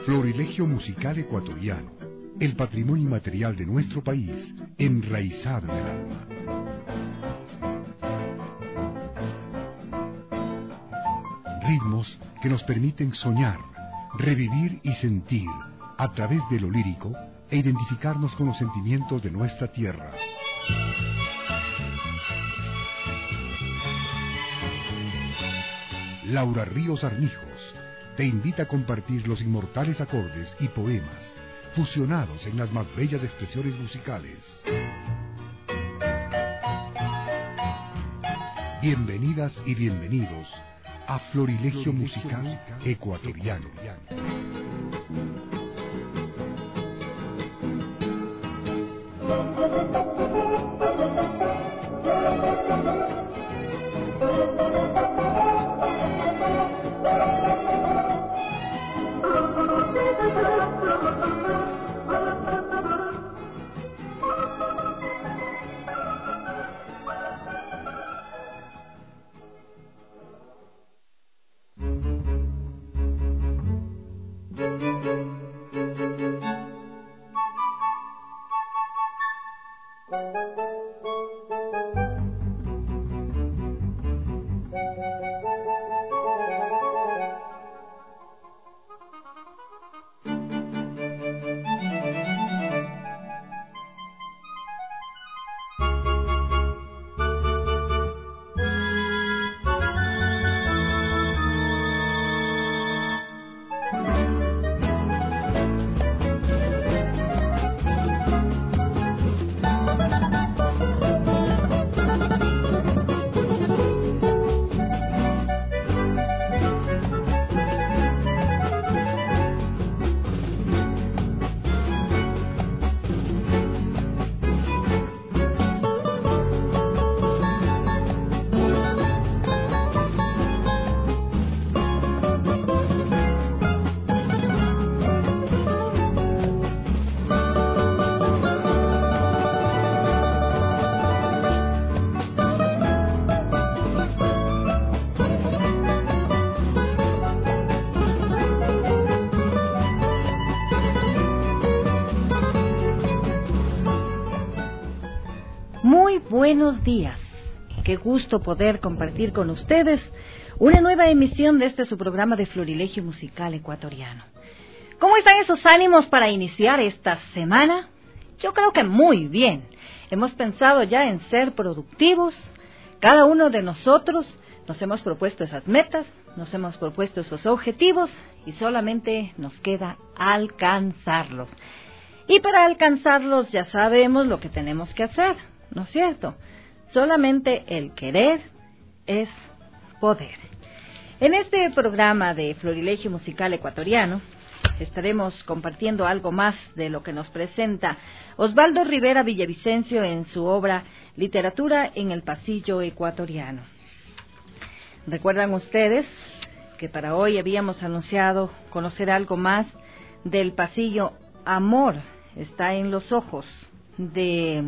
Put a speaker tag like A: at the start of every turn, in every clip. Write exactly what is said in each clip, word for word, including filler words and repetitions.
A: Florilegio musical ecuatoriano, el patrimonio inmaterial de nuestro país, enraizado en el alma. Ritmos que nos permiten soñar, revivir y sentir, a través de lo lírico, e identificarnos con los sentimientos de nuestra tierra. Laura Ríos Armijos te invita a compartir los inmortales acordes y poemas fusionados en las más bellas expresiones musicales. Bienvenidas y bienvenidos a Florilegio Musical Ecuatoriano.
B: Buenos días, qué gusto poder compartir con ustedes una nueva emisión de este su programa de Florilegio Musical Ecuatoriano. ¿Cómo están esos ánimos para iniciar esta semana? Yo creo que muy bien. Hemos pensado ya en ser productivos. Cada uno de nosotros nos hemos propuesto esas metas, nos hemos propuesto esos objetivos y solamente nos queda alcanzarlos. Y para alcanzarlos ya sabemos lo que tenemos que hacer, ¿no es cierto? Solamente el querer es poder. En este programa de Florilegio Musical Ecuatoriano estaremos compartiendo algo más de lo que nos presenta Osvaldo Rivera Villavicencio en su obra Literatura en el Pasillo Ecuatoriano. ¿Recuerdan ustedes que para hoy habíamos anunciado conocer algo más del pasillo Amor está en los ojos de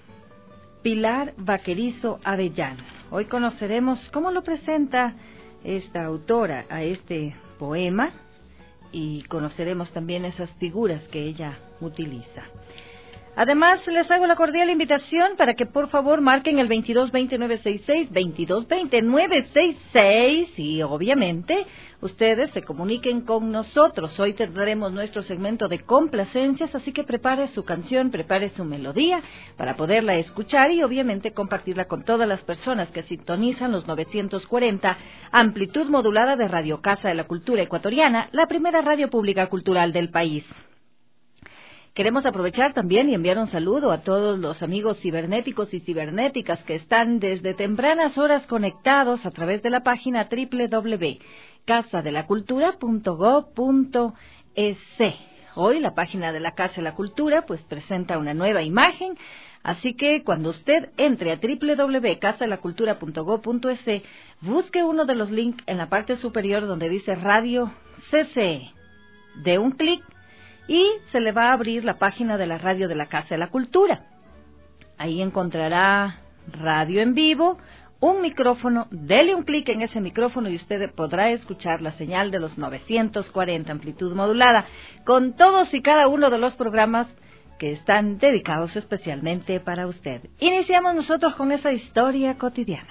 B: Pilar Vaquerizo Avellán? Hoy conoceremos cómo lo presenta esta autora a este poema y conoceremos también esas figuras que ella utiliza. Además, les hago la cordial invitación para que por favor marquen el veintidós veinte nueve sesenta y seis, veintidós veinte nueve sesenta y seis y obviamente ustedes se comuniquen con nosotros. Hoy tendremos nuestro segmento de complacencias, así que prepare su canción, prepare su melodía para poderla escuchar y obviamente compartirla con todas las personas que sintonizan los novecientos cuarenta, amplitud modulada de Radio Casa de la Cultura Ecuatoriana, la primera radio pública cultural del país. Queremos aprovechar también y enviar un saludo a todos los amigos cibernéticos y cibernéticas que están desde tempranas horas conectados a través de la página doble u doble u doble u punto casa de la cultura punto gob punto es. Hoy la página de la Casa de la Cultura pues presenta una nueva imagen, así que cuando usted entre a doble u doble u doble u punto casa de la cultura punto gob punto es, busque uno de los links en la parte superior donde dice Radio C C E. De un clic y se le va a abrir la página de la radio de la Casa de la Cultura. Ahí encontrará radio en vivo, un micrófono, dele un clic en ese micrófono y usted podrá escuchar la señal de los novecientos cuarenta amplitud modulada, con todos y cada uno de los programas que están dedicados especialmente para usted. Iniciamos nosotros con esa historia cotidiana.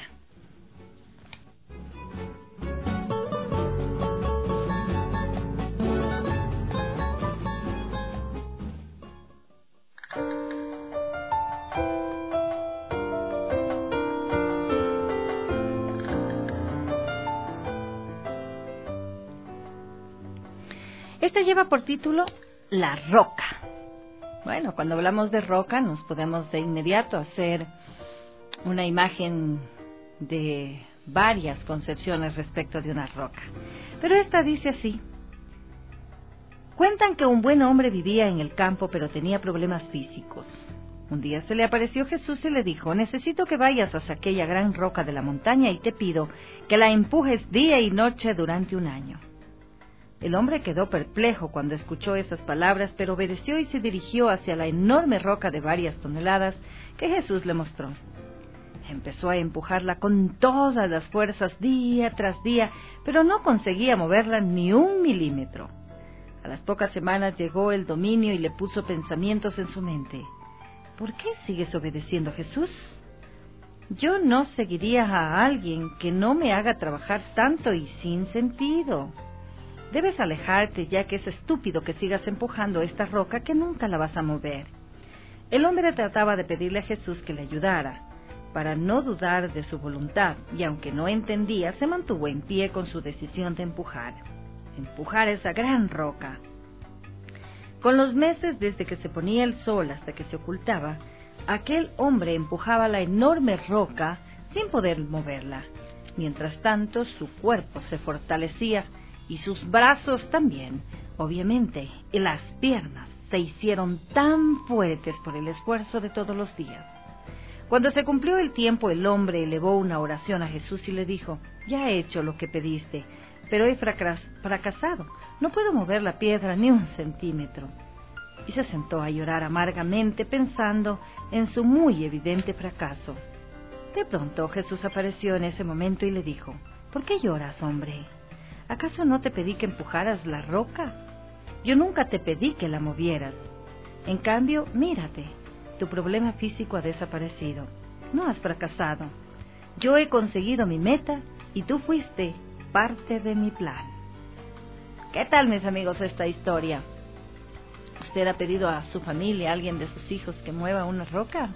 B: Este lleva por título La Roca. Bueno, cuando hablamos de roca nos podemos de inmediato hacer una imagen de varias concepciones respecto de una roca. Pero esta dice así: cuentan que un buen hombre vivía en el campo pero tenía problemas físicos. Un día se le apareció Jesús y le dijo: necesito que vayas hacia aquella gran roca de la montaña y te pido que la empujes día y noche durante un año. El hombre quedó perplejo cuando escuchó esas palabras, pero obedeció y se dirigió hacia la enorme roca de varias toneladas que Jesús le mostró. Empezó a empujarla con todas las fuerzas día tras día, pero no conseguía moverla ni un milímetro. A las pocas semanas llegó el dominio y le puso pensamientos en su mente. ¿Por qué sigues obedeciendo a Jesús? Yo no seguiría a alguien que no me haga trabajar tanto y sin sentido. Debes alejarte, ya que es estúpido que sigas empujando esta roca que nunca la vas a mover. El hombre trataba de pedirle a Jesús que le ayudara, para no dudar de su voluntad, y aunque no entendía, se mantuvo en pie con su decisión de empujar. Empujar esa gran roca. Con los meses desde que se ponía el sol hasta que se ocultaba, aquel hombre empujaba la enorme roca sin poder moverla. Mientras tanto, su cuerpo se fortalecía, y sus brazos también, obviamente, y las piernas se hicieron tan fuertes por el esfuerzo de todos los días. Cuando se cumplió el tiempo, el hombre elevó una oración a Jesús y le dijo: ya he hecho lo que pediste, pero he fracas- fracasado, no puedo mover la piedra ni un centímetro. Y se sentó a llorar amargamente pensando en su muy evidente fracaso. De pronto Jesús apareció en ese momento y le dijo: ¿por qué lloras, hombre? ¿Acaso no te pedí que empujaras la roca? Yo nunca te pedí que la movieras. En cambio, mírate, tu problema físico ha desaparecido. No has fracasado. Yo he conseguido mi meta y tú fuiste parte de mi plan. ¿Qué tal, mis amigos, esta historia? ¿Usted ha pedido a su familia, a alguien de sus hijos, que mueva una roca?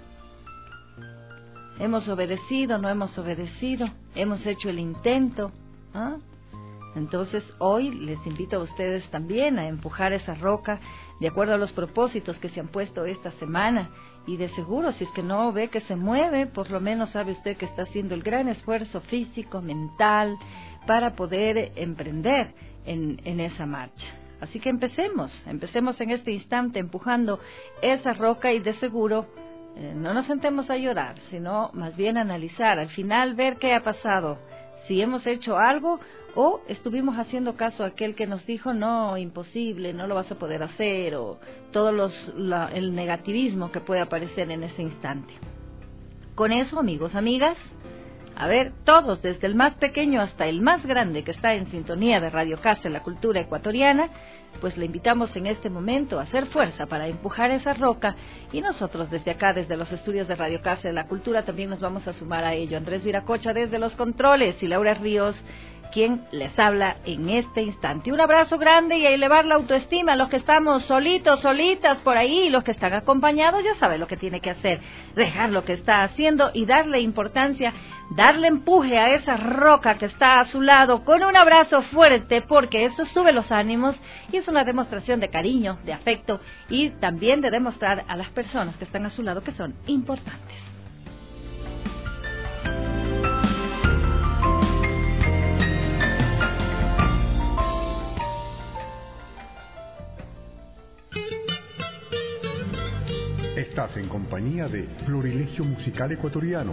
B: ¿Hemos obedecido, no hemos obedecido? ¿Hemos hecho el intento? ¿Ah? Entonces hoy les invito a ustedes también a empujar esa roca de acuerdo a los propósitos que se han puesto esta semana, y de seguro si es que no ve que se mueve, por lo menos sabe usted que está haciendo el gran esfuerzo físico, mental, para poder emprender en, en esa marcha. Así que empecemos, empecemos en este instante empujando esa roca y de seguro eh, no nos sentemos a llorar, sino más bien a analizar, al final ver qué ha pasado, si hemos hecho algo o estuvimos haciendo caso a aquel que nos dijo: no, imposible, no lo vas a poder hacer, o todo los, la, el negativismo que puede aparecer en ese instante. Con eso, amigos, amigas, a ver, todos, desde el más pequeño hasta el más grande que está en sintonía de Radio Casa, la cultura ecuatoriana, pues le invitamos en este momento a hacer fuerza para empujar esa roca, y nosotros desde acá, desde los estudios de Radio Casa de la Cultura, también nos vamos a sumar a ello. Andrés Viracocha desde los controles y Laura Ríos, quien les habla en este instante. Un abrazo grande y a elevar la autoestima. Los que estamos solitos, solitas por ahí, los que están acompañados, ya sabe lo que tiene que hacer: dejar lo que está haciendo y darle importancia, darle empuje a esa roca que está a su lado con un abrazo fuerte, porque eso sube los ánimos y es una demostración de cariño, de afecto, y también de demostrar a las personas que están a su lado que son importantes.
A: Estás en compañía de Florilegio Musical Ecuatoriano.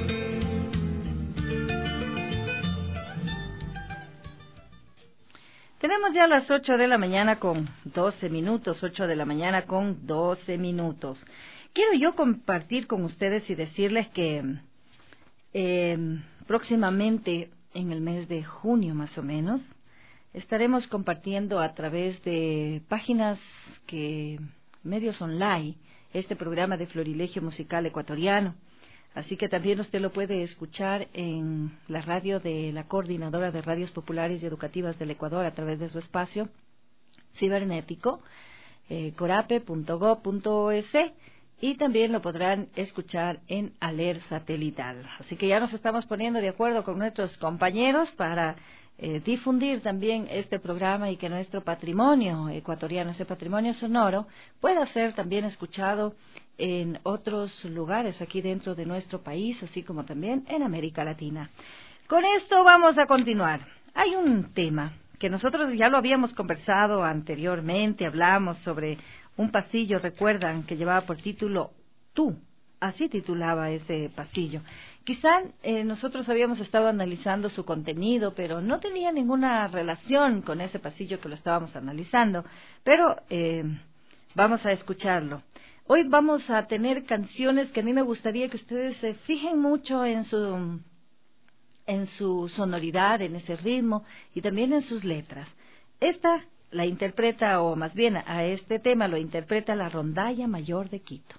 B: Tenemos ya las ocho de la mañana con doce minutos, ocho de la mañana con doce minutos. Quiero yo compartir con ustedes y decirles que eh, próximamente en el mes de junio más o menos, estaremos compartiendo a través de páginas que, medios online, este programa de Florilegio Musical Ecuatoriano. Así que también usted lo puede escuchar en la radio de la Coordinadora de Radios Populares y Educativas del Ecuador a través de su espacio cibernético, eh, corape punto gob punto es, y también lo podrán escuchar en Aler Satelital. Así que ya nos estamos poniendo de acuerdo con nuestros compañeros para eh, difundir también este programa y que nuestro patrimonio ecuatoriano, ese patrimonio sonoro, pueda ser también escuchado en otros lugares aquí dentro de nuestro país, así como también en América Latina. Con esto vamos a continuar. Hay un tema que nosotros ya lo habíamos conversado anteriormente, hablamos sobre un pasillo, recuerdan, que llevaba por título Tú, así titulaba ese pasillo. Quizá eh, nosotros habíamos estado analizando su contenido, pero no tenía ninguna relación con ese pasillo que lo estábamos analizando, pero eh, vamos a escucharlo. Hoy vamos a tener canciones que a mí me gustaría que ustedes se fijen mucho en su, en su sonoridad, en ese ritmo y también en sus letras. Esta la interpreta, o más bien a este tema lo interpreta la Rondalla Mayor de Quito.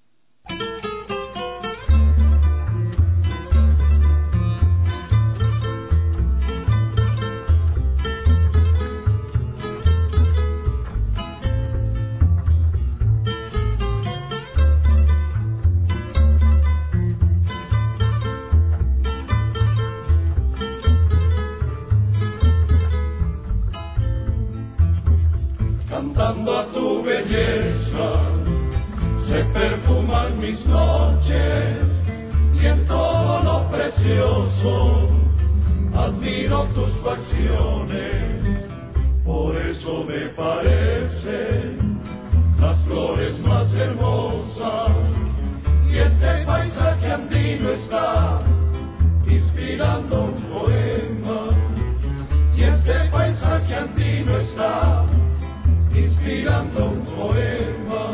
C: Cantando a tu belleza, se perfuman mis noches, y en todo lo precioso admiro tus facciones. Por eso me parecen las flores más hermosas, y este paisaje andino está inspirando un poema, y este paisaje andino está inspirando un poema.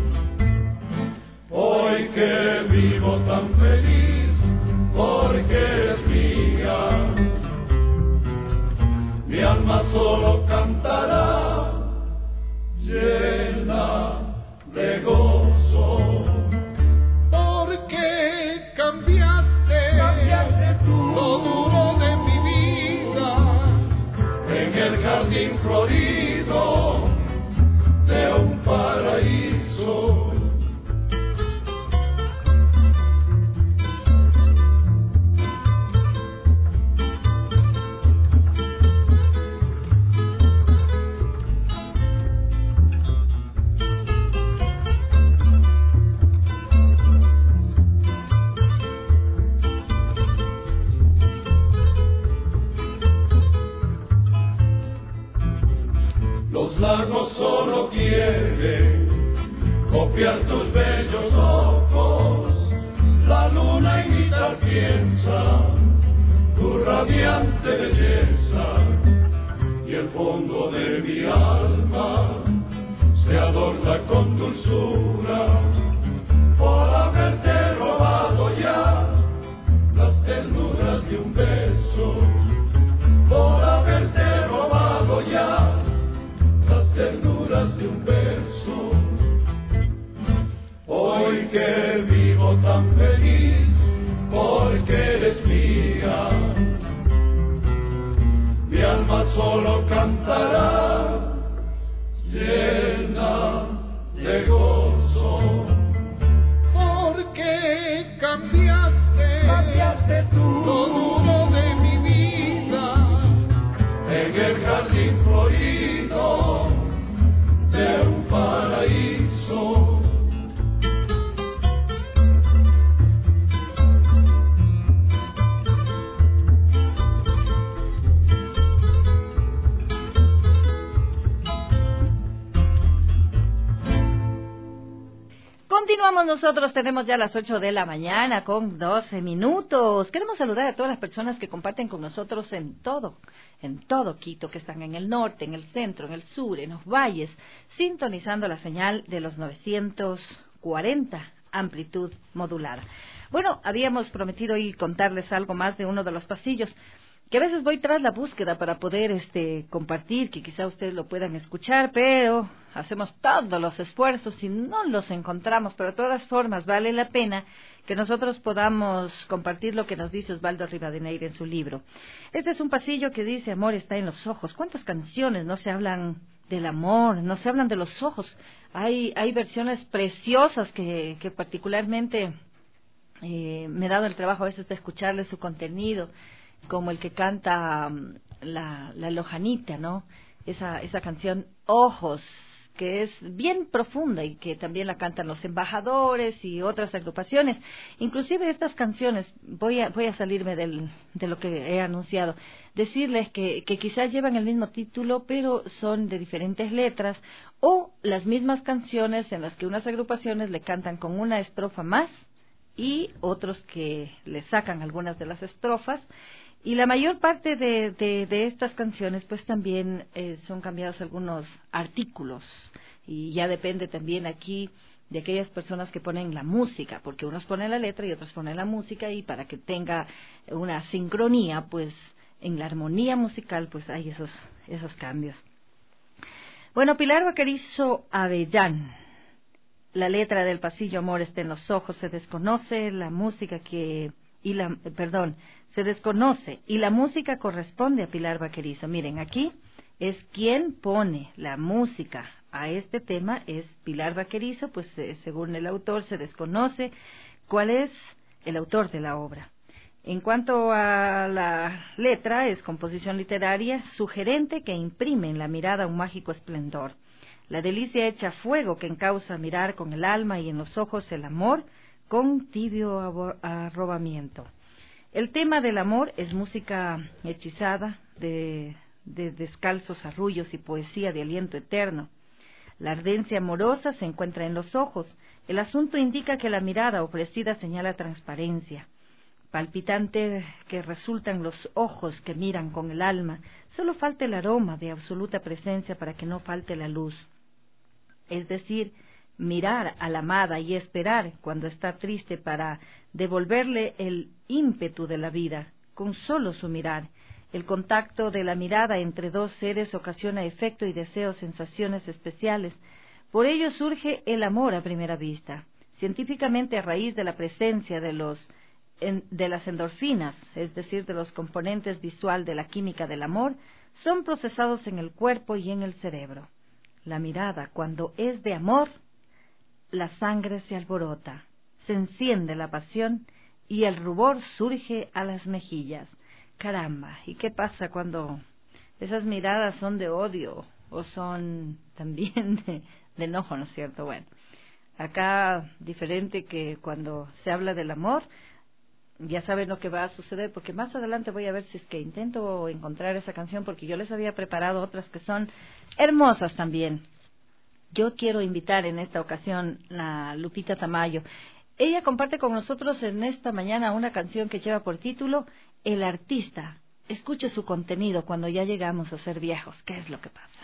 C: Hoy que vivo tan feliz porque eres mía, mi alma solo cantará llena de gozo. Porque cambiaste, cambiaste tú lo duro de mi vida en el jardín florido de un paraíso. Los lagos solo quieren copiar tus bellos ojos, la luna imitar piensa tu radiante belleza, y el fondo de mi alma se adorna con dulzura por haberte robado ya las ternuras de un beso, por haberte robado ya las ternuras de un beso. Hoy que vivo tan feliz porque eres mía, mi alma solo cantará llena de gozo. Porque cambiaste, cambiaste tú lo duro de mi vida en el jardín florido de un paraíso.
B: Continuamos nosotros, tenemos ya las ocho de la mañana con doce minutos. Queremos saludar a todas las personas que comparten con nosotros en todo, en todo Quito, que están en el norte, en el centro, en el sur, en los valles, sintonizando la señal de los novecientos cuarenta amplitud modulada. Bueno, habíamos prometido hoy contarles algo más de uno de los pasillos, que a veces voy tras la búsqueda para poder este compartir, que quizá ustedes lo puedan escuchar, pero hacemos todos los esfuerzos y no los encontramos, pero de todas formas vale la pena que nosotros podamos compartir lo que nos dice Osvaldo Rivadeneira en su libro. Este es un pasillo que dice: amor está en los ojos. ¿Cuántas canciones no se hablan del amor, no se hablan de los ojos? Hay hay versiones preciosas que, que particularmente eh, me he dado el trabajo a veces de escucharle su contenido, como el que canta um, la, la Lojanita, ¿no? Esa, esa canción Ojos, que es bien profunda y que también la cantan los Embajadores y otras agrupaciones. Inclusive estas canciones, voy a, voy a salirme del, de lo que he anunciado, decirles que, que quizás llevan el mismo título, pero son de diferentes letras, o las mismas canciones en las que unas agrupaciones le cantan con una estrofa más y otros que le sacan algunas de las estrofas. Y la mayor parte de, de, de estas canciones pues también eh, son cambiados algunos artículos, y ya depende también aquí de aquellas personas que ponen la música, porque unos ponen la letra y otros ponen la música, y para que tenga una sincronía pues en la armonía musical pues hay esos, esos cambios. Bueno, Pilar Vaquerizo Avellán, la letra del pasillo Amor está en los ojos, se desconoce la música que... y la, perdón, se desconoce y la música corresponde a Pilar Vaquerizo. Miren, aquí es quien pone la música a este tema, es Pilar Vaquerizo, pues eh, según el autor se desconoce cuál es el autor de la obra. En cuanto a la letra, es composición literaria sugerente que imprime en la mirada un mágico esplendor. La delicia hecha fuego que encausa mirar con el alma y en los ojos el amor con tibio arrobamiento. El tema del amor es música hechizada de, de descalzos arrullos y poesía de aliento eterno. La ardencia amorosa se encuentra en los ojos. El asunto indica que la mirada ofrecida señala transparencia. Palpitante que resultan los ojos que miran con el alma. Solo falta el aroma de absoluta presencia para que no falte la luz. Es decir, mirar a la amada y esperar cuando está triste para devolverle el ímpetu de la vida, con solo su mirar. El contacto de la mirada entre dos seres ocasiona efecto y deseo, sensaciones especiales. Por ello surge el amor a primera vista. Científicamente, a raíz de la presencia de los en, de las endorfinas, es decir, de los componentes visual de la química del amor, son procesados en el cuerpo y en el cerebro. La mirada, cuando es de amor, la sangre se alborota, se enciende la pasión y el rubor surge a las mejillas. Caramba, ¿y qué pasa cuando esas miradas son de odio o son también de, de enojo, ¿no es cierto? Bueno, acá diferente que cuando se habla del amor, ya saben lo que va a suceder, porque más adelante voy a ver si es que intento encontrar esa canción, porque yo les había preparado otras que son hermosas también. Yo quiero invitar en esta ocasión a Lupita Tamayo. Ella comparte con nosotros en esta mañana una canción que lleva por título El Artista. Escuche su contenido cuando ya llegamos a ser viejos. ¿Qué es lo que pasa?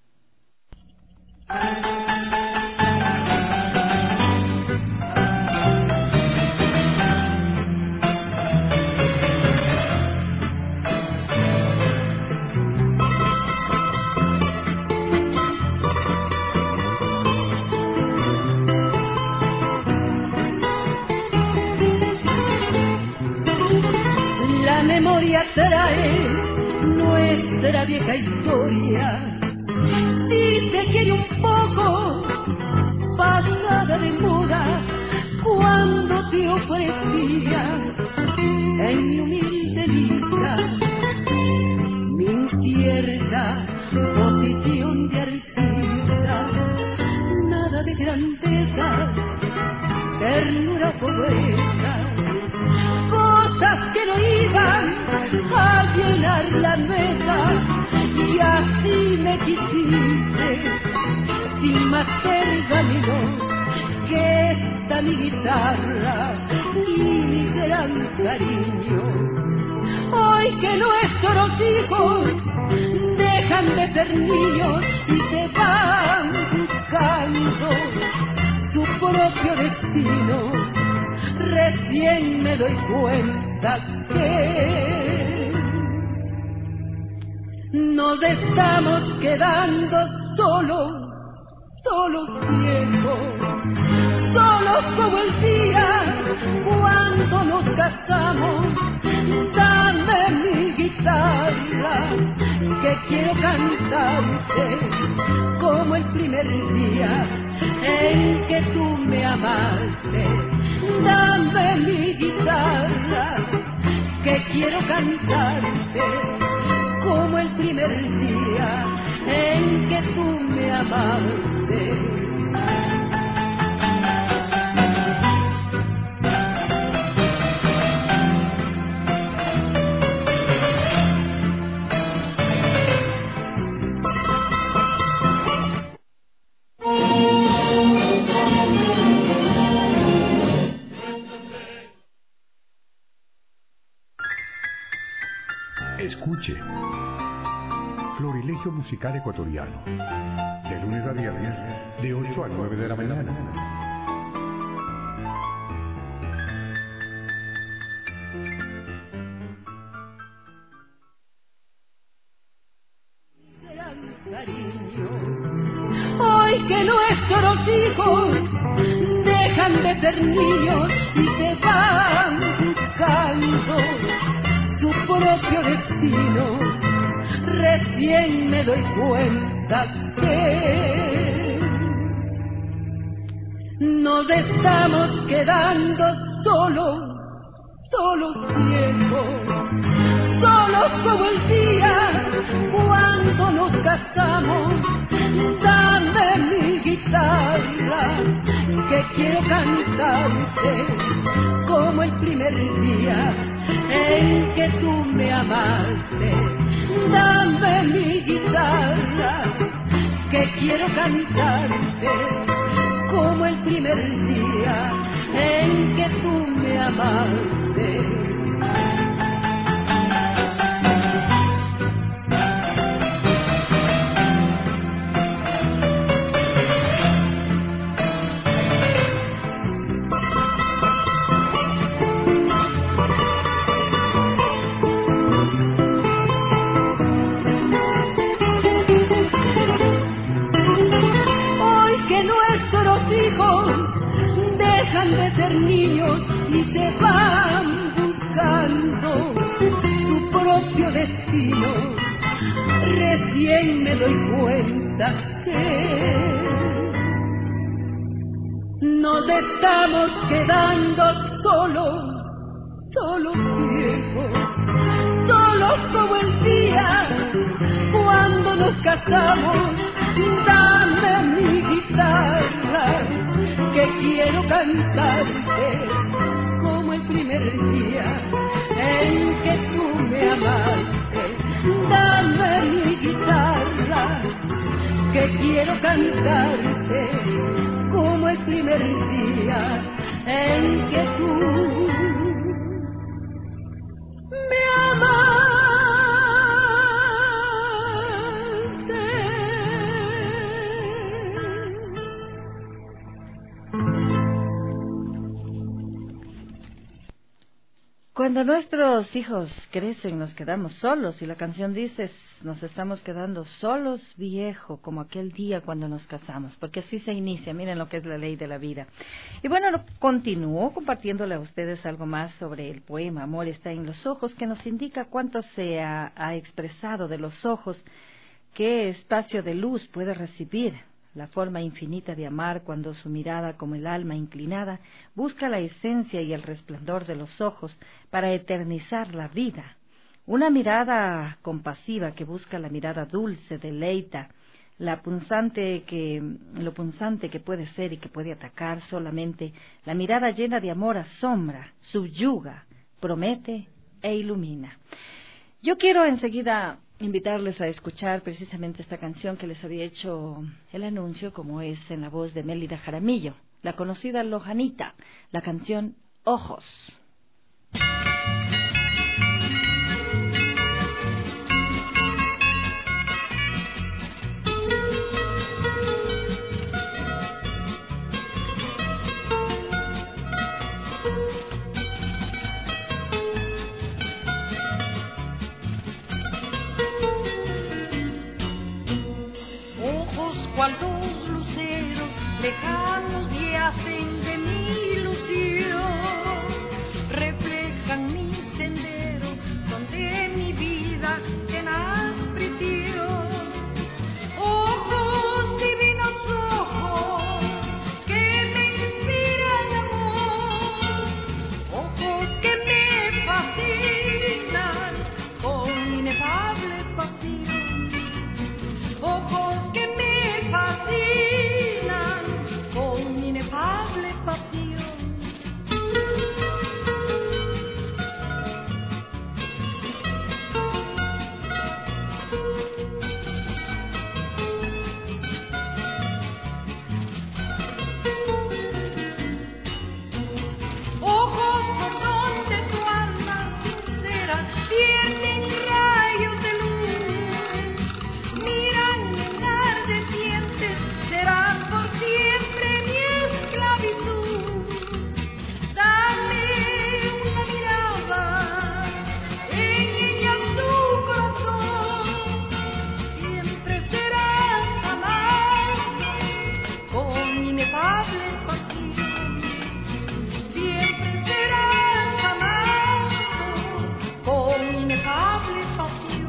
D: Trae nuestra vieja historia, dice que hay un poco pasada de moda cuando te ofrecía en mi humilde lista mi incierta posición de artista, nada de grandeza, ternura pobreza, cosas que no iban a llenar la mesa, y así me quisiste sin más pergamino que esta mi guitarra y mi gran cariño. Hoy que nuestros hijos dejan de ser niños y se van buscando su propio destino, recién me doy cuenta que nos estamos quedando solos, solos viejos, solos como el día cuando nos casamos. Dame mi guitarra, que quiero cantarte como el primer día en que tú me amaste. Dame mi guitarra, que quiero cantarte como el primer día en que tú me amaste.
A: Escuche Florilegio Musical Ecuatoriano, de lunes a viernes, de ocho a nueve de la mañana.
D: Hoy que nuestros hijos dejan de ser niños y se van buscando su propio destino, recién me doy cuenta que nos estamos quedando solos, solos viejos, solos como el día cuando nos casamos. Dame mi guitarra, que quiero cantarte como el primer día en que tú me amaste. Dame mi guitarra, que quiero cantarte como el primer día en que tú me amaste. De ser niños y se van buscando su propio destino, recién me doy cuenta que nos estamos quedando solos, solos viejos, solos como el día cuando nos casamos. Dame mi guitarra, que quiero cantarte como el primer día en que tú me amaste. Dame mi guitarra, que quiero cantarte como el primer día en que tú me amaste.
B: Cuando nuestros hijos crecen nos quedamos solos, y la canción dice, nos estamos quedando solos, viejo, como aquel día cuando nos casamos, porque así se inicia, miren lo que es la ley de la vida. Y bueno, continúo compartiéndole a ustedes algo más sobre el poema Amor está en los ojos, que nos indica cuánto se ha, ha expresado de los ojos, qué espacio de luz puede recibir la forma infinita de amar cuando su mirada, como el alma inclinada, busca la esencia y el resplandor de los ojos para eternizar la vida. Una mirada compasiva que busca la mirada dulce, deleita, la punzante que, lo punzante que puede ser y que puede atacar solamente. La mirada llena de amor asombra, subyuga, promete e ilumina. Yo quiero enseguida invitarles a escuchar precisamente esta canción que les había hecho el anuncio, como es en la voz de Mélida Jaramillo, la conocida Lojanita, la canción Ojos.
D: lejanos yacen de mi ilusión, reflejan mi sendero, son de mi vida tenaz prisión. Ojos divinos, ojos que me inspiran amor, ojos que me fascinan con inefable pasión, ojos que me fascinan con inefable pasión. Ojos por donde tu alma sincera vierten rayos de luz, miran enardecientes, serán por siempre mi esclavitud. Dame una mirada, en ella tu corazón, siempre serás amado con inefable pasión, siempre serás amado con inefable pasión.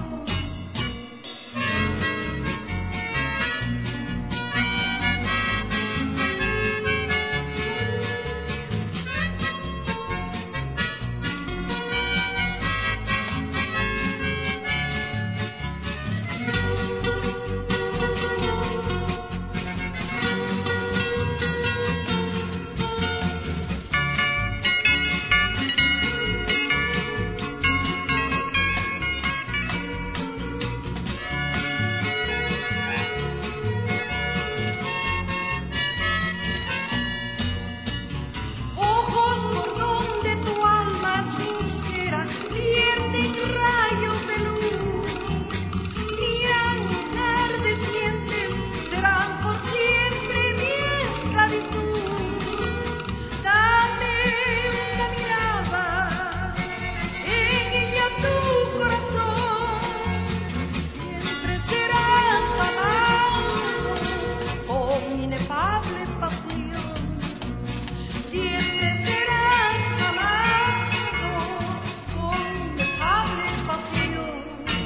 D: Ojos por donde tu alma sincera vierten rayos de luz, miran enardecientes, serán por siempre mi esclavitud. Dame una mirada, en ella tu corazón, siempre serás amado con inefable pasión, siempre serás amado con inefable pasión.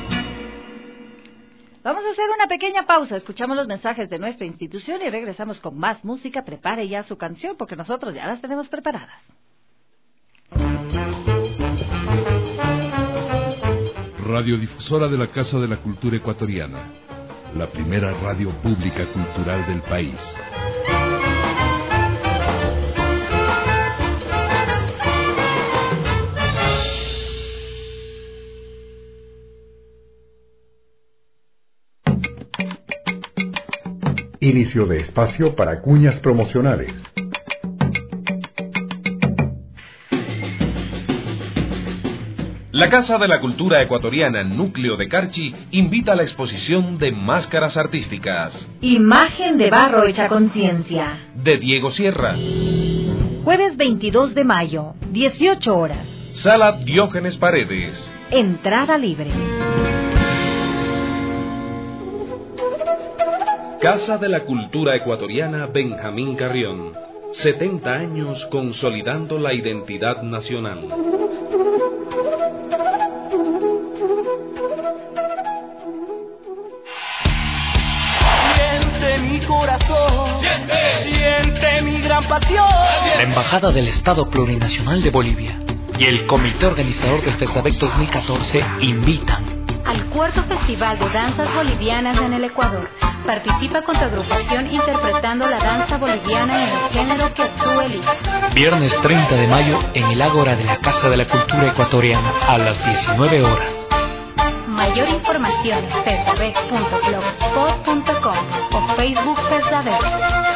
B: Vamos a hacer una pequeña pausa, escuchamos los mensajes de nuestra institución y regresamos con más música. Prepare ya su canción porque nosotros ya las tenemos preparadas.
E: Radiodifusora de la Casa de la Cultura Ecuatoriana, la primera radio pública cultural del país.
A: Inicio de espacio para cuñas promocionales.
F: La Casa de la Cultura Ecuatoriana, Núcleo de Carchi, invita a la exposición de máscaras artísticas.
B: Imagen de barro hecha conciencia.
F: De Diego Sierra.
B: Jueves veintidós de mayo, dieciocho horas.
F: Sala Diógenes Paredes.
B: Entrada libre.
F: Casa de la Cultura Ecuatoriana Benjamín Carrión. setenta años consolidando la identidad nacional.
D: Siente mi corazón, siente, siente mi gran pasión.
G: La Embajada del Estado Plurinacional de Bolivia y el comité organizador del FESDABEC dos mil catorce invitan
H: al cuarto Festival de Danzas Bolivianas en el Ecuador. Participa con tu agrupación interpretando la danza boliviana en el género que tú elijas.
G: Viernes treinta de mayo en el Ágora de la Casa de la Cultura Ecuatoriana a las diecinueve horas.
H: Mayor información en fesdabec punto blogspot punto com o Facebook FESDABEC.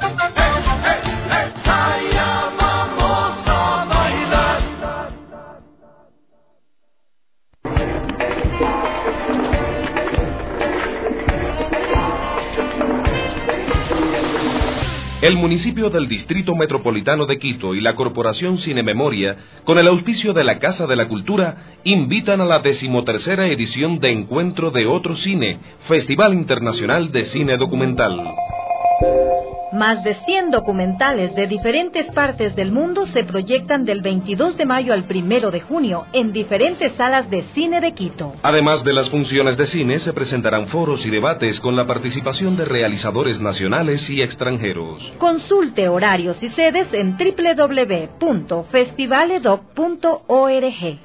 F: El municipio del Distrito Metropolitano de Quito y la Corporación Cine Memoria, con el auspicio de la Casa de la Cultura, invitan a la decimotercera edición de Encuentro de Otro Cine, Festival Internacional de Cine Documental.
B: Más de cien documentales de diferentes partes del mundo se proyectan del veintidós de mayo al primero de junio en diferentes salas de cine de Quito.
F: Además de las funciones de cine, se presentarán foros y debates con la participación de realizadores nacionales y extranjeros.
B: Consulte horarios y sedes en doble u doble u doble u punto festivaledoc punto org.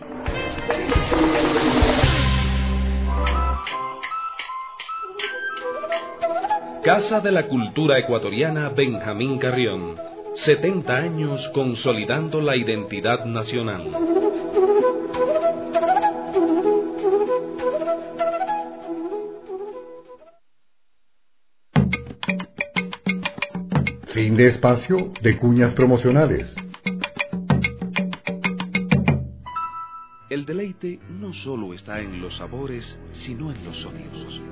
F: Casa de la Cultura Ecuatoriana Benjamín Carrión. setenta años consolidando la identidad nacional.
A: Fin de espacio de cuñas promocionales.
F: El deleite no solo está en los sabores, sino en los sonidos.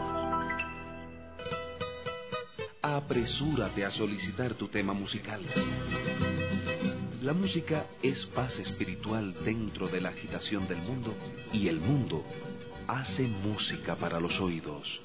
F: Apresúrate a solicitar tu tema musical. La música es paz espiritual dentro de la agitación del mundo, y el mundo hace música para los oídos.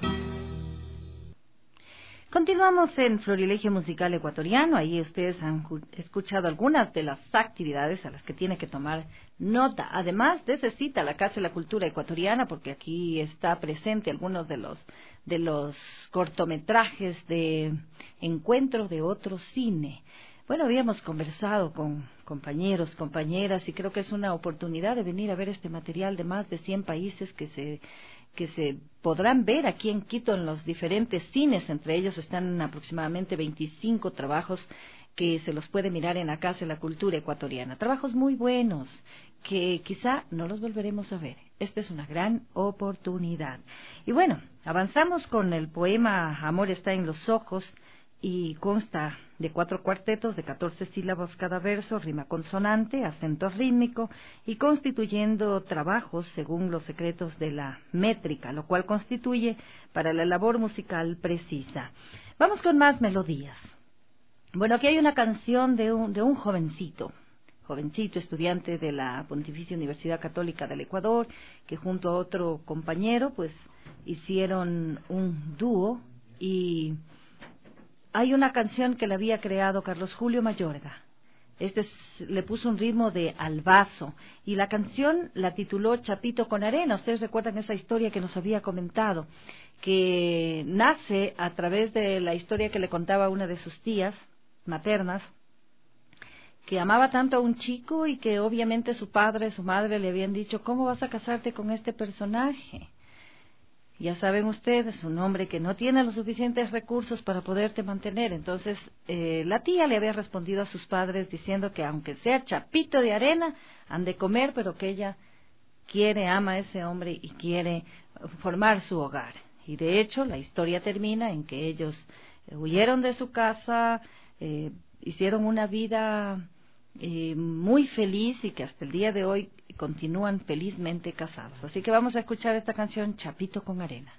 B: Continuamos en Florilegio Musical Ecuatoriano. Ahí ustedes han escuchado algunas de las actividades a las que tiene que tomar nota. Además de esa cita, la Casa de la Cultura Ecuatoriana, porque aquí está presente algunos de los de los cortometrajes de Encuentro de Otro Cine. Bueno, habíamos conversado con compañeros, compañeras, y creo que es una oportunidad de venir a ver este material de más de cien países que se que se podrán ver aquí en Quito en los diferentes cines. Entre ellos están aproximadamente veinticinco trabajos que se los puede mirar en la Casa de la Cultura Ecuatoriana. Trabajos muy buenos que quizá no los volveremos a ver. Esta es una gran oportunidad. Y bueno, avanzamos con el poema Amor está en los ojos, y consta de cuatro cuartetos de catorce sílabos cada verso, rima consonante, acento rítmico, y constituyendo trabajos según los secretos de la métrica, lo cual constituye para la labor musical precisa. Vamos con más melodías. Bueno, aquí hay una canción de un, de un jovencito, jovencito estudiante de la Pontificia Universidad Católica del Ecuador, que junto a otro compañero, pues, hicieron un dúo, y hay una canción que le había creado Carlos Julio Mayorga. Este es, le puso un ritmo de albazo, y la canción la tituló Chapito con Arena. Ustedes recuerdan esa historia que nos había comentado, que nace a través de la historia que le contaba una de sus tías maternas, que amaba tanto a un chico y que obviamente su padre, su madre le habían dicho: ¿cómo vas a casarte con este personaje? Ya saben ustedes, un hombre que no tiene los suficientes recursos para poderte mantener. Entonces, eh, la tía le había respondido a sus padres diciendo que aunque sea chapito de arena, han de comer, pero que ella quiere, ama a ese hombre y quiere formar su hogar. Y de hecho, la historia termina en que ellos huyeron de su casa, eh, hicieron una vida eh, muy feliz, y que hasta el día de hoy continúan felizmente casados. Así que vamos a escuchar esta canción, Chapito con Arena.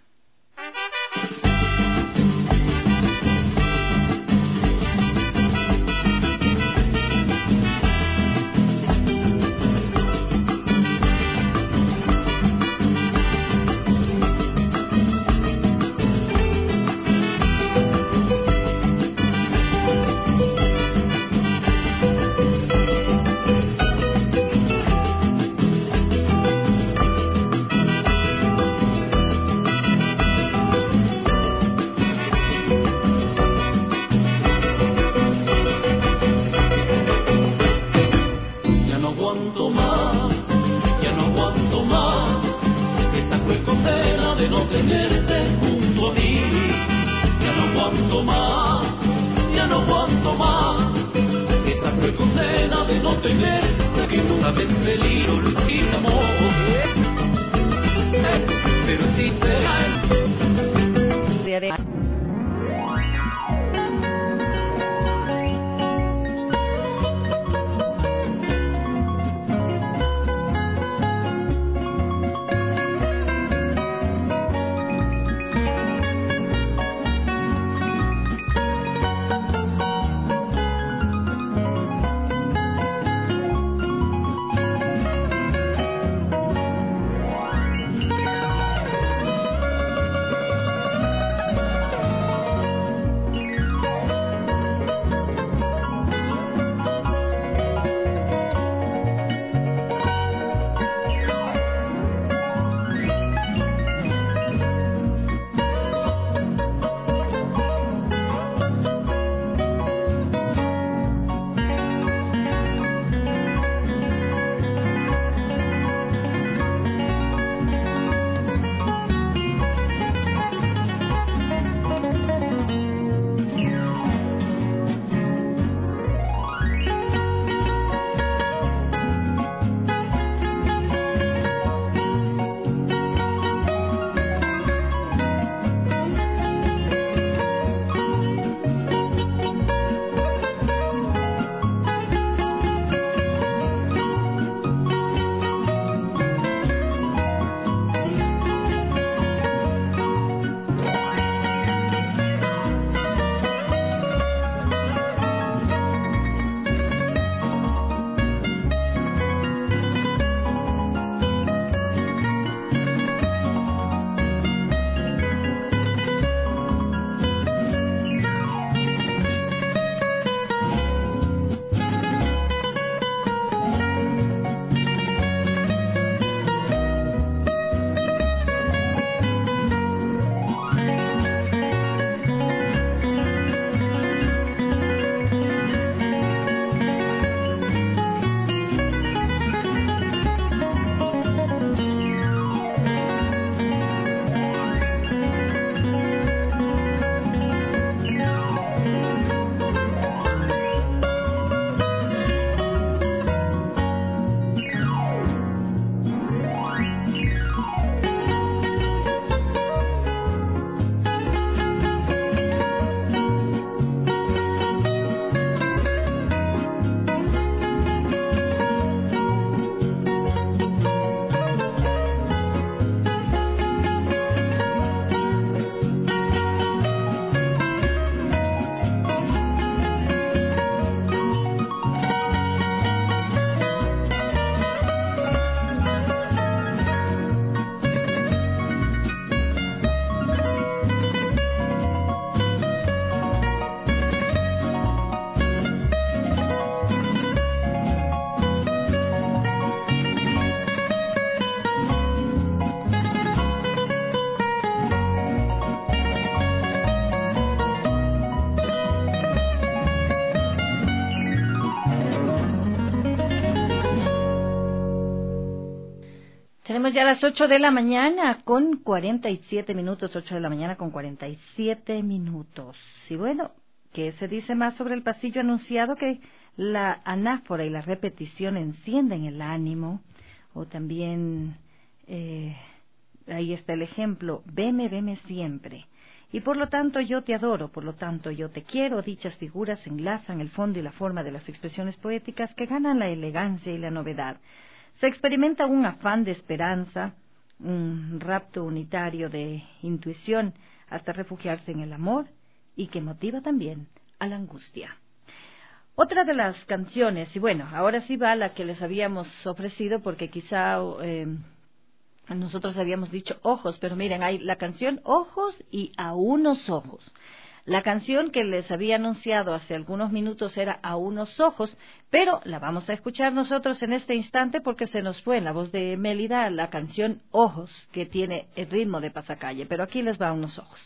B: Tenemos ya las ocho de la mañana con cuarenta y siete minutos, ocho de la mañana con cuarenta y siete minutos. Y bueno, ¿qué se dice más sobre el pasillo anunciado? Que la anáfora y la repetición encienden el ánimo, o también, eh, ahí está el ejemplo, veme, veme siempre. Y por lo tanto yo te adoro, por lo tanto yo te quiero. Dichas figuras enlazan el fondo y la forma de las expresiones poéticas que ganan la elegancia y la novedad. Se experimenta un afán de esperanza, un rapto unitario de intuición, hasta refugiarse en el amor, y que motiva también a la angustia. Otra de las canciones, y bueno, ahora sí va la que les habíamos ofrecido, porque quizá eh, nosotros habíamos dicho ojos, pero miren, hay la canción Ojos y A unos ojos. La canción que les había anunciado hace algunos minutos era A unos ojos, pero la vamos a escuchar nosotros en este instante porque se nos fue en la voz de Mélida la canción Ojos, que tiene el ritmo de pasacalle, pero aquí les va A unos ojos.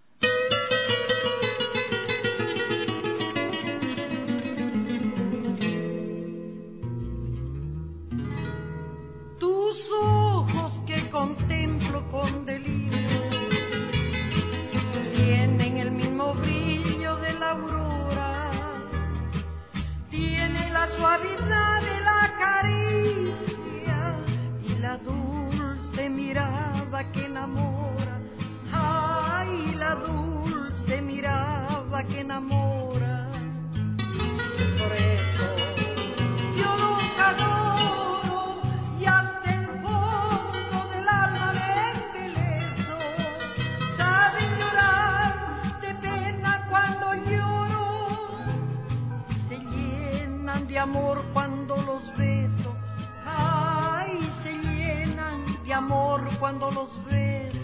C: Tus ojos que contemplo con delirio tienen el mismo brillo de la aurora, tienen la suavidad de la caricia y la dulce mirada que enamora. Ay, la dulce mirada que enamora. Por eso yo los adoro y hasta el fondo del alma me embelezo. Saben llorar de pena cuando lloro, se llenan de amor cuando los beso. Ay, se llenan de amor cuando los beso.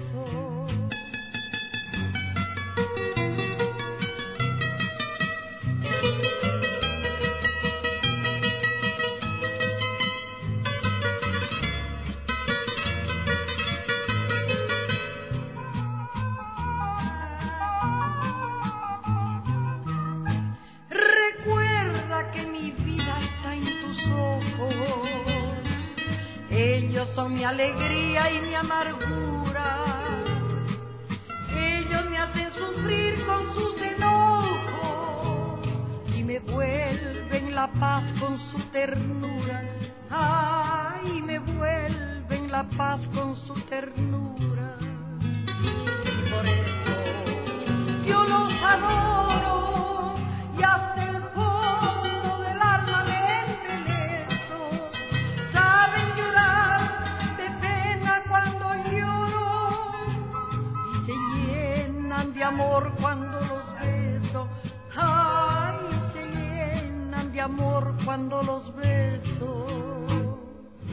C: Son mi alegría y mi amargura. Ellos me hacen sufrir con sus enojos y me vuelven la paz con su ternura. Ay, me vuelven la paz con su ternura. Por eso yo los adoro y hasta el fondo del alma me embelezo. Saben llorar de amor cuando los beso. Ay, se llenan de amor cuando los beso.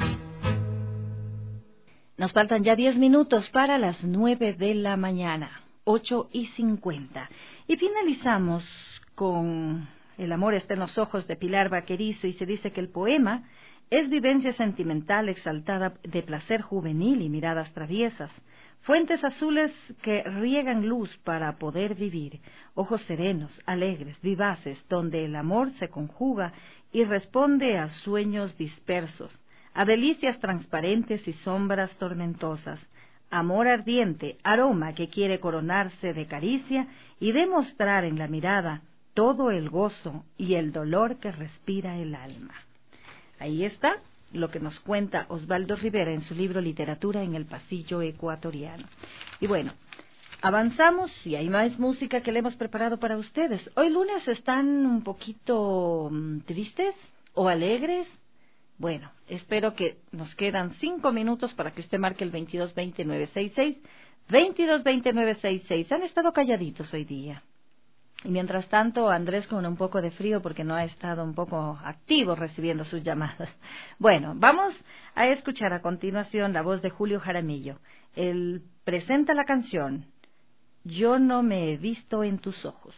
B: Nos faltan ya diez minutos para las nueve de la mañana, ocho y cincuenta. Y finalizamos con El amor está en los ojos de Pilar Vaquerizo, y se dice que el poema es vivencia sentimental exaltada de placer juvenil y miradas traviesas. Fuentes azules que riegan luz para poder vivir, ojos serenos, alegres, vivaces, donde el amor se conjuga y responde a sueños dispersos, a delicias transparentes y sombras tormentosas, amor ardiente, aroma que quiere coronarse de caricia y demostrar en la mirada todo el gozo y el dolor que respira el alma. Ahí está lo que nos cuenta Osvaldo Rivera en su libro Literatura en el Pasillo Ecuatoriano. Y bueno, avanzamos y hay más música que le hemos preparado para ustedes. Hoy lunes están un poquito um, tristes o alegres. Bueno, espero que nos quedan cinco minutos para que usted marque el veintidós veinte nueve sesenta y seis, veintidós veinte nueve sesenta y seis. Han estado calladitos hoy día. Y mientras tanto, Andrés con un poco de frío porque no ha estado un poco activo recibiendo sus llamadas. Bueno, vamos a escuchar a continuación la voz de Julio Jaramillo. Él presenta la canción Yo no me he visto en tus ojos.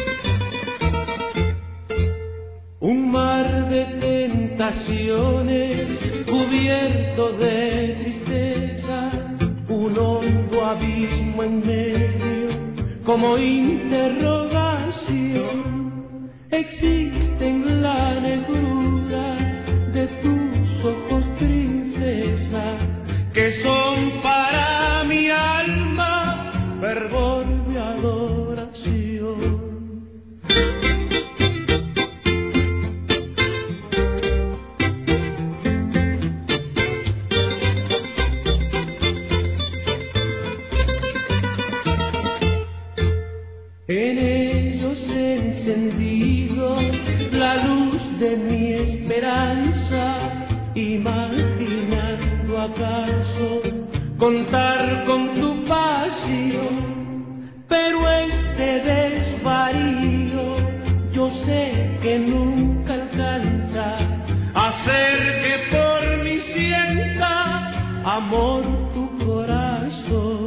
C: Un mar de tentaciones como en medio, como interrogación, existe en la negrura de tus ojos, princesa, que son para mi alma fervor de adoración. En ellos he encendido la luz de mi esperanza, imaginando acaso contar con tu pasión, pero este desvarío yo sé que nunca alcanza a hacer que por mí sienta amor tu corazón.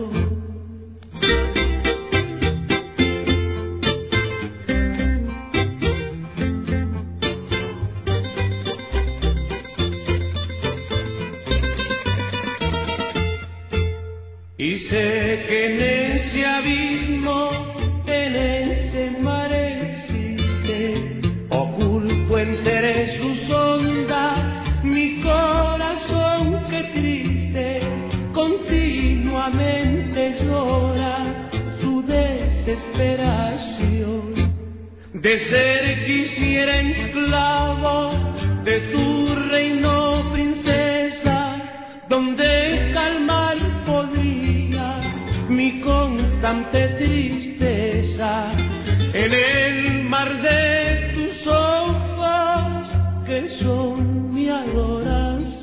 C: Y sé que en ese abismo, en ese mar existe, oculto entre sus ondas, mi corazón que triste continuamente llora su desesperación de ser quisiera esclavo de tu reino, princesa, donde calmar podría mi constante tristeza en el mar de tus ojos que son mi adoración.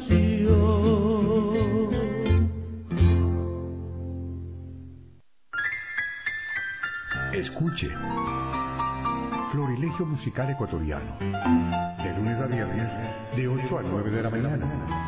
A: Escuche Florilegio Musical Ecuatoriano, de lunes a viernes de ocho a nueve de la mañana.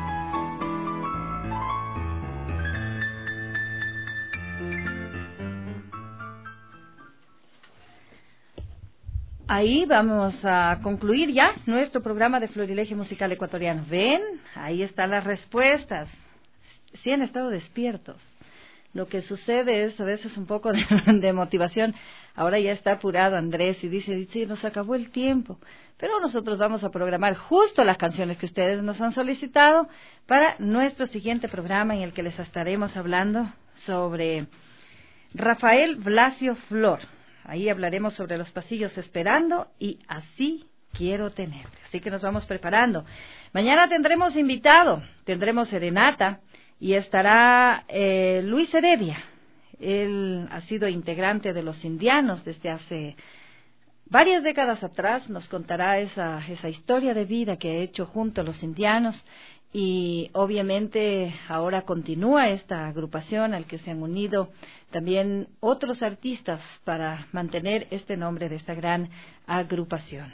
B: Ahí vamos a concluir ya nuestro programa de Florilegio Musical Ecuatoriano. ¿Ven? Ahí están las respuestas. Sí han estado despiertos. Lo que sucede es a veces un poco de, de motivación. Ahora ya está apurado Andrés y dice, dice, nos acabó el tiempo. Pero nosotros vamos a programar justo las canciones que ustedes nos han solicitado para nuestro siguiente programa, en el que les estaremos hablando sobre Rafael Blasio Flor. Ahí hablaremos sobre los pasillos esperando y así quiero tenerte. Así que nos vamos preparando. Mañana tendremos invitado, tendremos serenata y estará eh, Luis Heredia. Él ha sido integrante de Los Indianos desde hace varias décadas atrás. Nos contará esa, esa historia de vida que ha hecho junto a Los Indianos. Y obviamente ahora continúa esta agrupación al que se han unido también otros artistas para mantener este nombre de esta gran agrupación.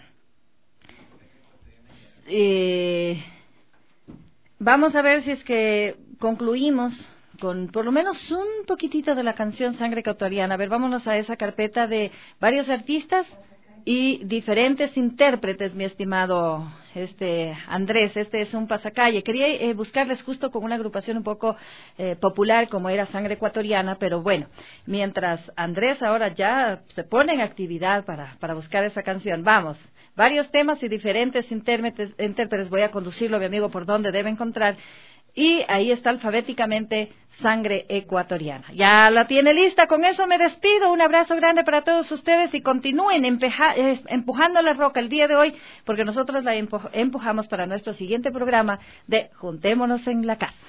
B: Eh, vamos a ver si es que concluimos con por lo menos un poquitito de la canción Sangre Ecuatoriana. A ver, vámonos a esa carpeta de varios artistas y diferentes intérpretes, mi estimado este Andrés. Este es un pasacalle. Quería eh, buscarles justo con una agrupación un poco eh, popular como era Sangre Ecuatoriana, pero bueno, mientras Andrés ahora ya se pone en actividad para, para buscar esa canción. Vamos, varios temas y diferentes intérpretes, intérpretes. Voy a conducirlo, mi amigo, por donde debe encontrar. Y ahí está alfabéticamente Sangre Ecuatoriana. Ya la tiene lista, con eso me despido. Un abrazo grande para todos ustedes y continúen empeja, eh, empujando la roca el día de hoy, porque nosotros la empuj, empujamos para nuestro siguiente programa de Juntémonos en la Casa.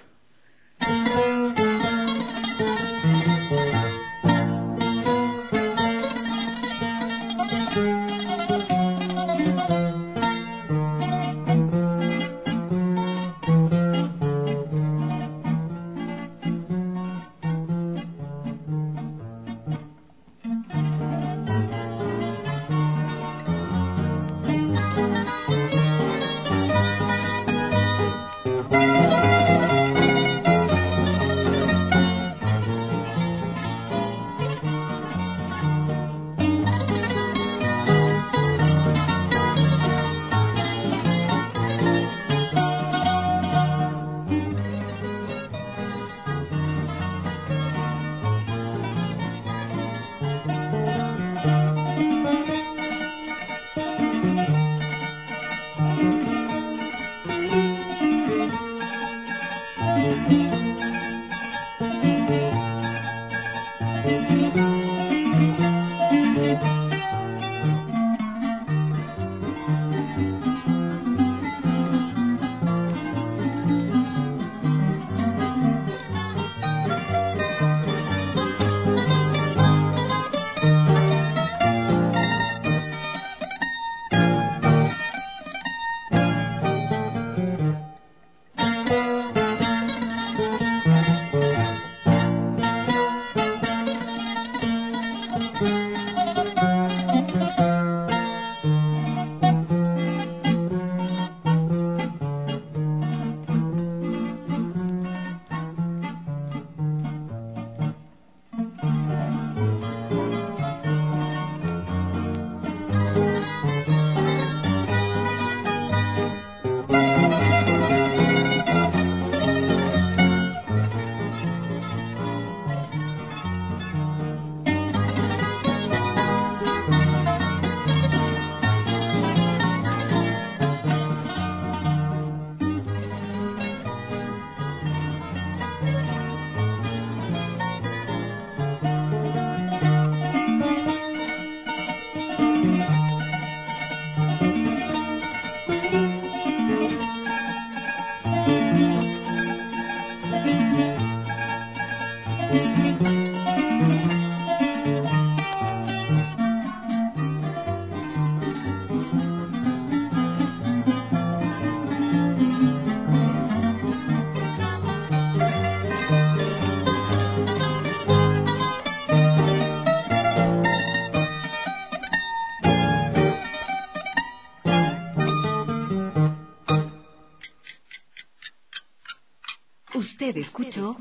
B: Usted escuchó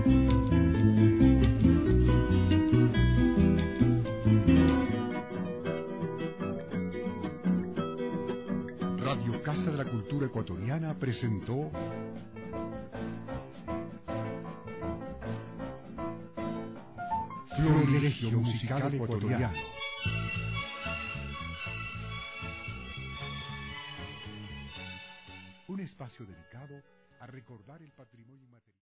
A: Radio Casa de la Cultura Ecuatoriana presentó Florilegio Musical Ecuatoriano. Un espacio dedicado a recordar el patrimonio inmaterial.